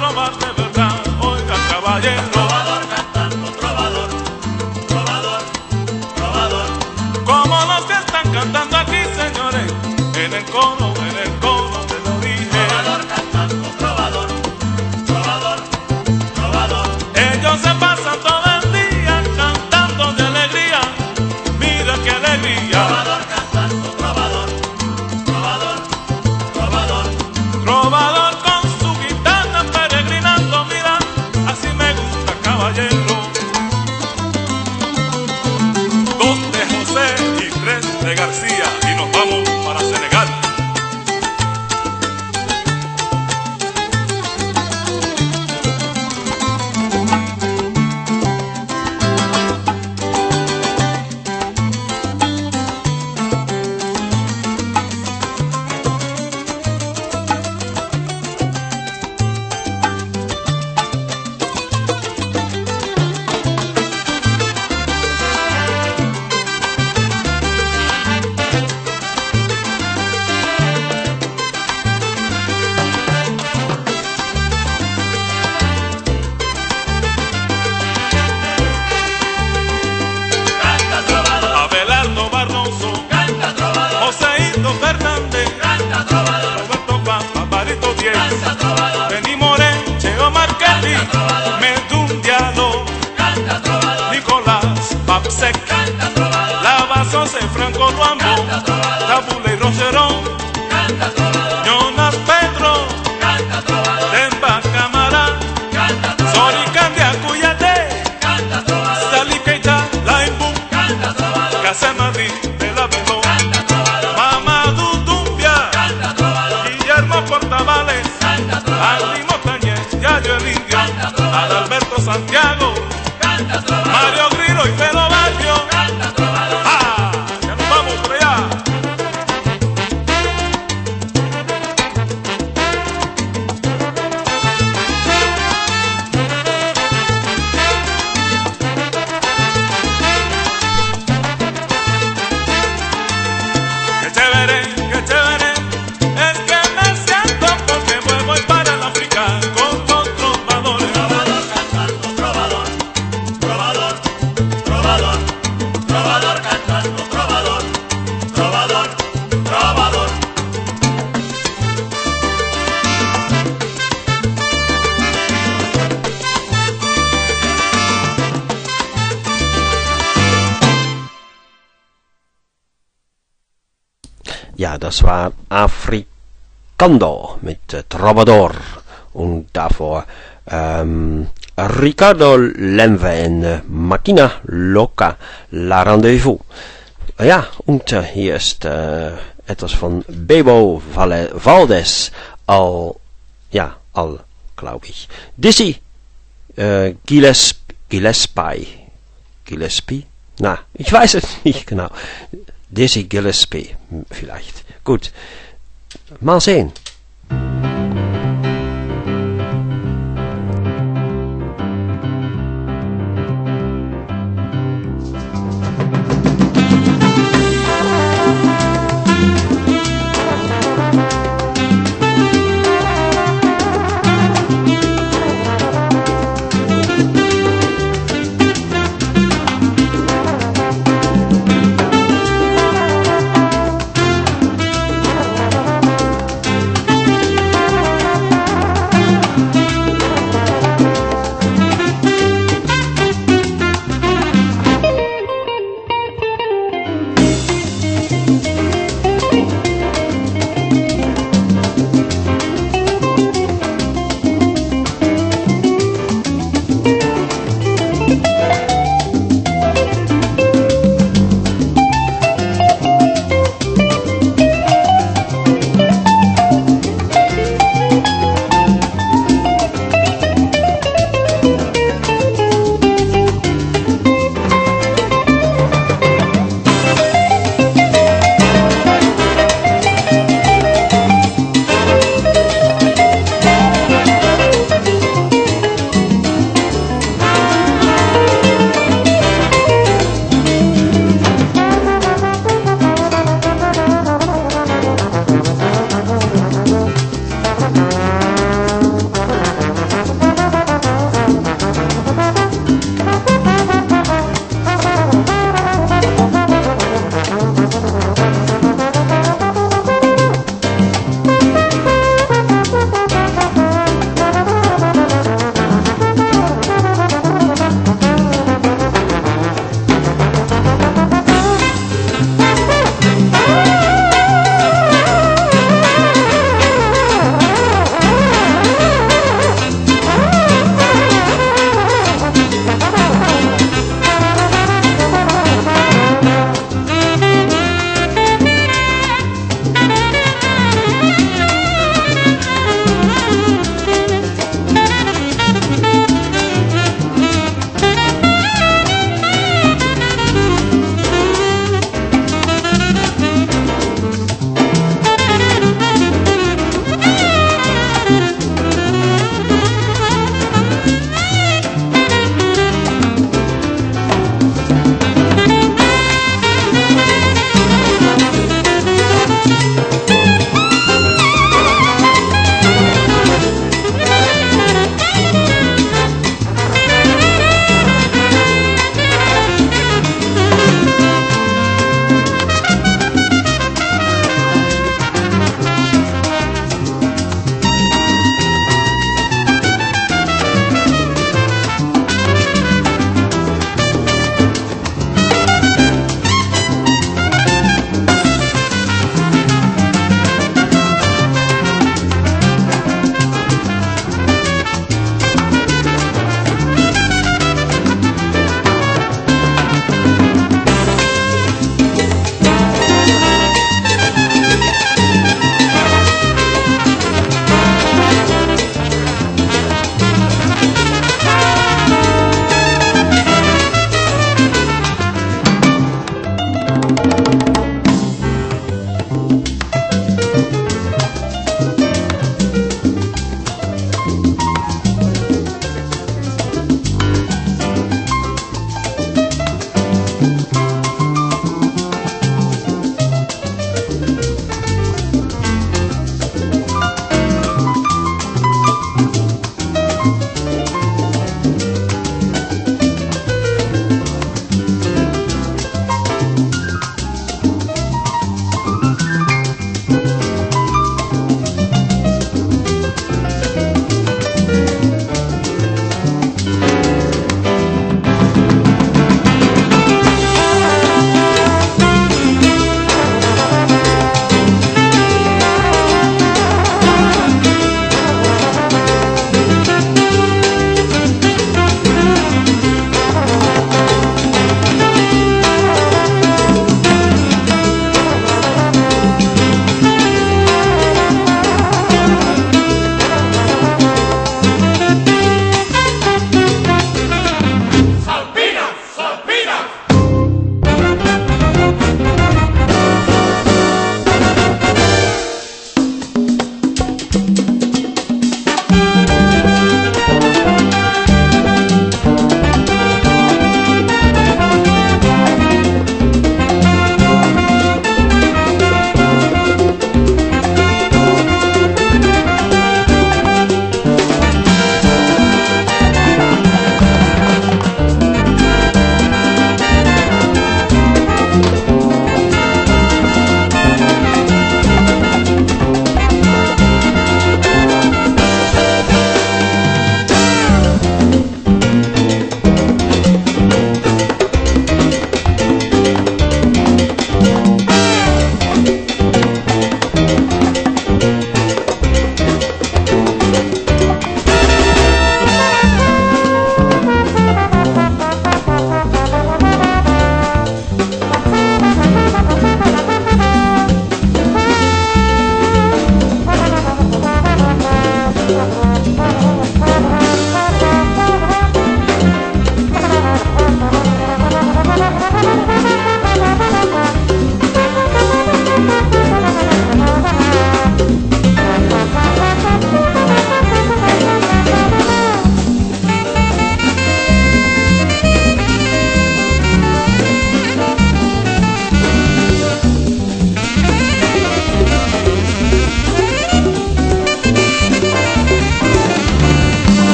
trovar de verdad, oiga caballero. Trovador cantando, trovador, trovador, trovador. Como los que están cantando aquí, señores, en el coro, en el coro de lo dije. Trovador cantando, trovador, trovador, trovador. Ellos se pasan todo el día cantando de alegría, mira qué alegría. Trovador cantando, trovador, trovador, trovador. Trovador con su guitarra peregrinando, mira, así me gusta caballero. Dos de José y tres de García y nos vamos para Senegal. Abelardo Barroso, Canta trovador, Joseito Fernández, canta trovador, Roberto Paparito Diez, canta trovador, Benny Morén, Cheo Marchetti, Medun Diallo, canta trovador, Nicolás Papsec, canta trovador, Lavazos y Franco Luambo, Tabule y Rocherón, canta trovador, Jonas Pedro, canta trovador, Demba Camara, canta trovador, Sori Candia Cuyate, canta trovador, Sali Keita, Laimbu, canta trovador, Casemadi de la Belón, canta trovador, Mamadou Dumbia, canta trovador, Guillermo Portavales, canta trovador, Ali Montañez, Yayo el Indio, Canta trovador. Adalberto Santiago, canta trovador, Mario Grilo y Pedro Baggio. canta trovador. ¡Ah! ¡Ya nos vamos por allá! ¡Qué chévere, qué chévere! Es que me siento porque vuelvo y para el África con los trovadores. Trovador cantando, trovador, trovador, trovador, trovador cantando, trovador, trovador, trovador. Ja, das war Africando mit äh, Trovador und davor ähm, Ricardo Lemve in Máquina Loca, La Rendezvous. Ja, und äh, hier ist äh, etwas von Bebo Valle Valdez, al, ja, al, glaube ich. Dizzy äh, Gillespie, Gillespie, Gillespie? Na, ich weiß es nicht genau. Dizzy Gillespie, vielleicht. Gut, mal sehen. Trovador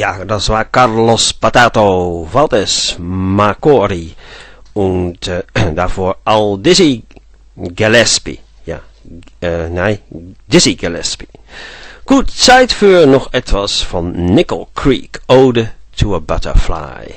Ja, das war Carlos Patato, Valdes Macori und äh, davor Al Dizzy Gillespie. Ja, äh, nein, Dizzy Gillespie. Gut, Zeit für noch etwas von Nickel Creek, Ode to a Butterfly.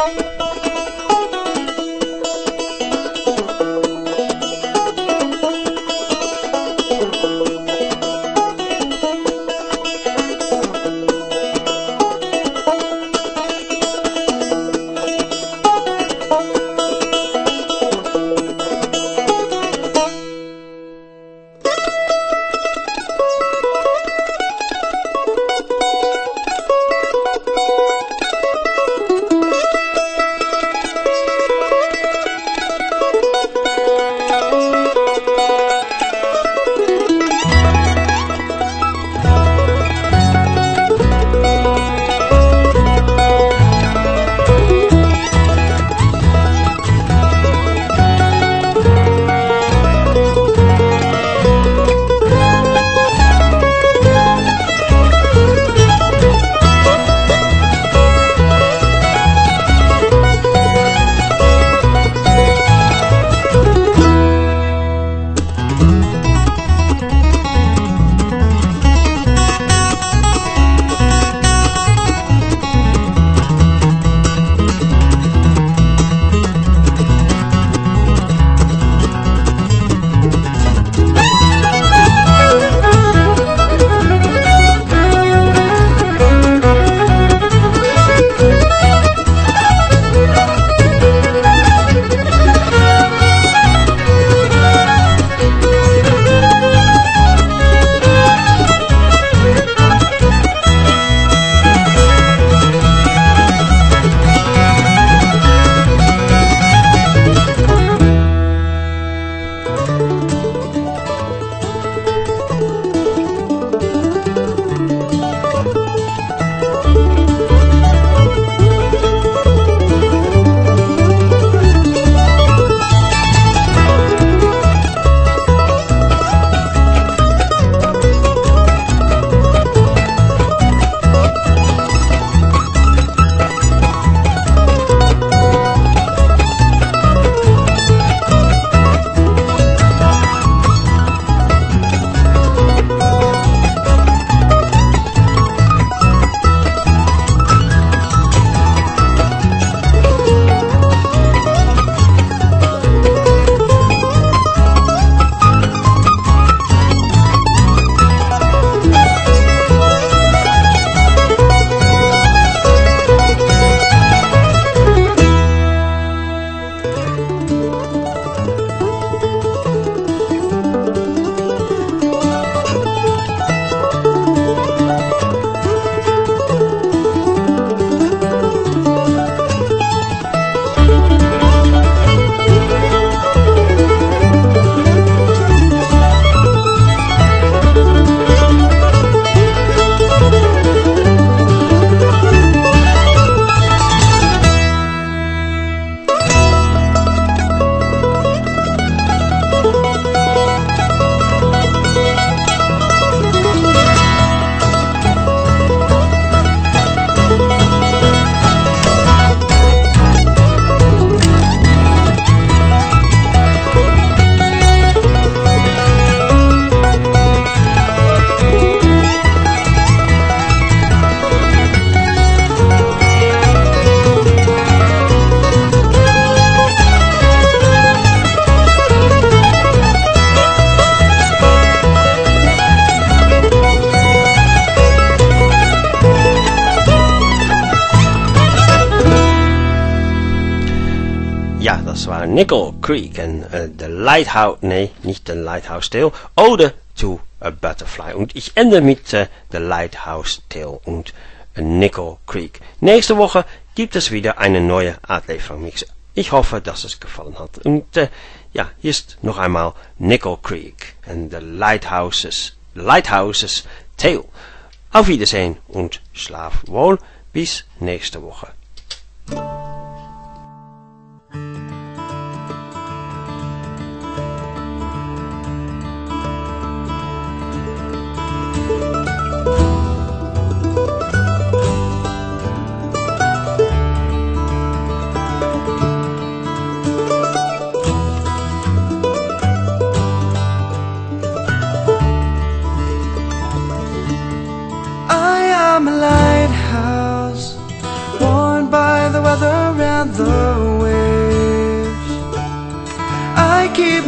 Nickel Creek en uh, The Lighthouse, nee, nicht The Lighthouse Tale, Ode to a Butterfly. Und ich ende mit uh, The Lighthouse Tale und uh, Nickel Creek. Nächste Woche gibt es wieder eine neue Adlefang-Mix. Ich hoffe, dass es gefallen hat. Und uh, ja, hier ist noch einmal Nickel Creek and The Lighthouses, Lighthouses Tale. Auf Wiedersehen und schlaf wohl. Bis nächste Woche.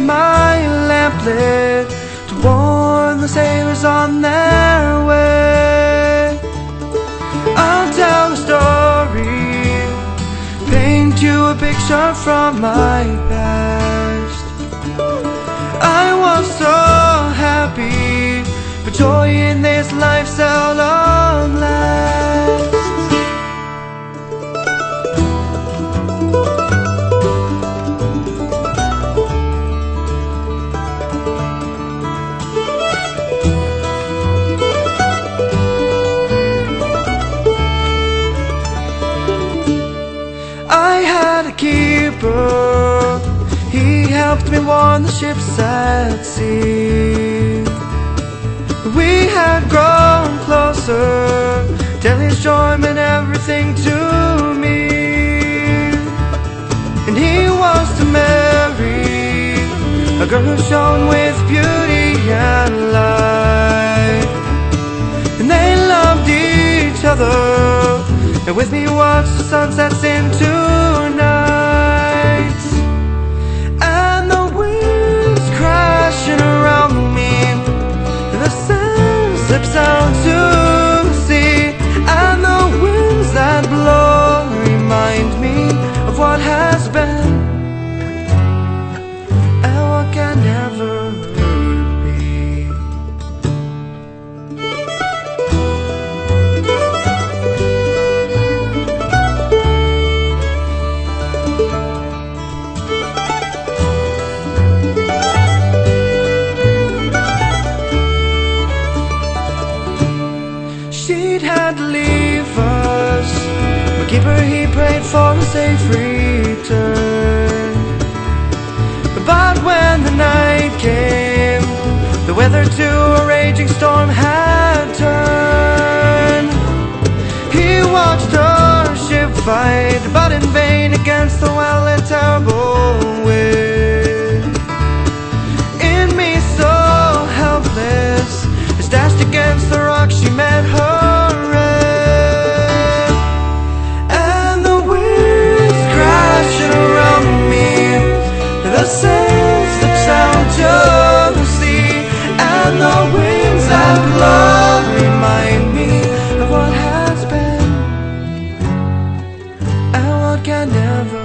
my lamp lit to warn the sailors on their way. I'll tell a story, paint you a picture from my past. I was so happy, but joy in this life seldom lasts. Keeper, he helped me warn the ships at sea. We had grown closer till his joy meant everything to me. And he was to marry a girl who shone with beauty and light. And they loved each other, and with me watched the sunsets into nights. And the winds crashing around me, the sails slip down to the sea. And the winds that blow remind me of what has been and what can never be. Keeper, he prayed for a safe return. But when the night came, the weather to a raging storm had turned. He watched our ship fight, but in vain against the wild and terrible wind. In me so helpless, as dashed against the rock she met her end. The sails slip down to the sea, and the winds that blow remind me of what has been and what can never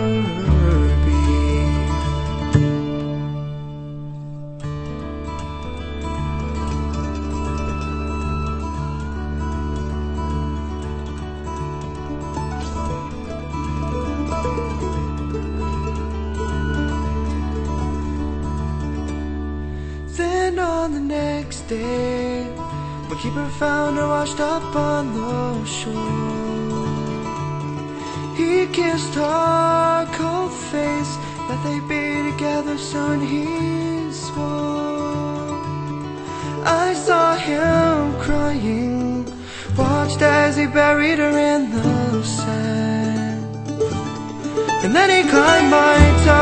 on the next day, my keeper found her washed up on the shore. He kissed her cold face, that they'd be together soon, he swore. I saw him crying, watched as he buried her in the sand. And then he climbed my tower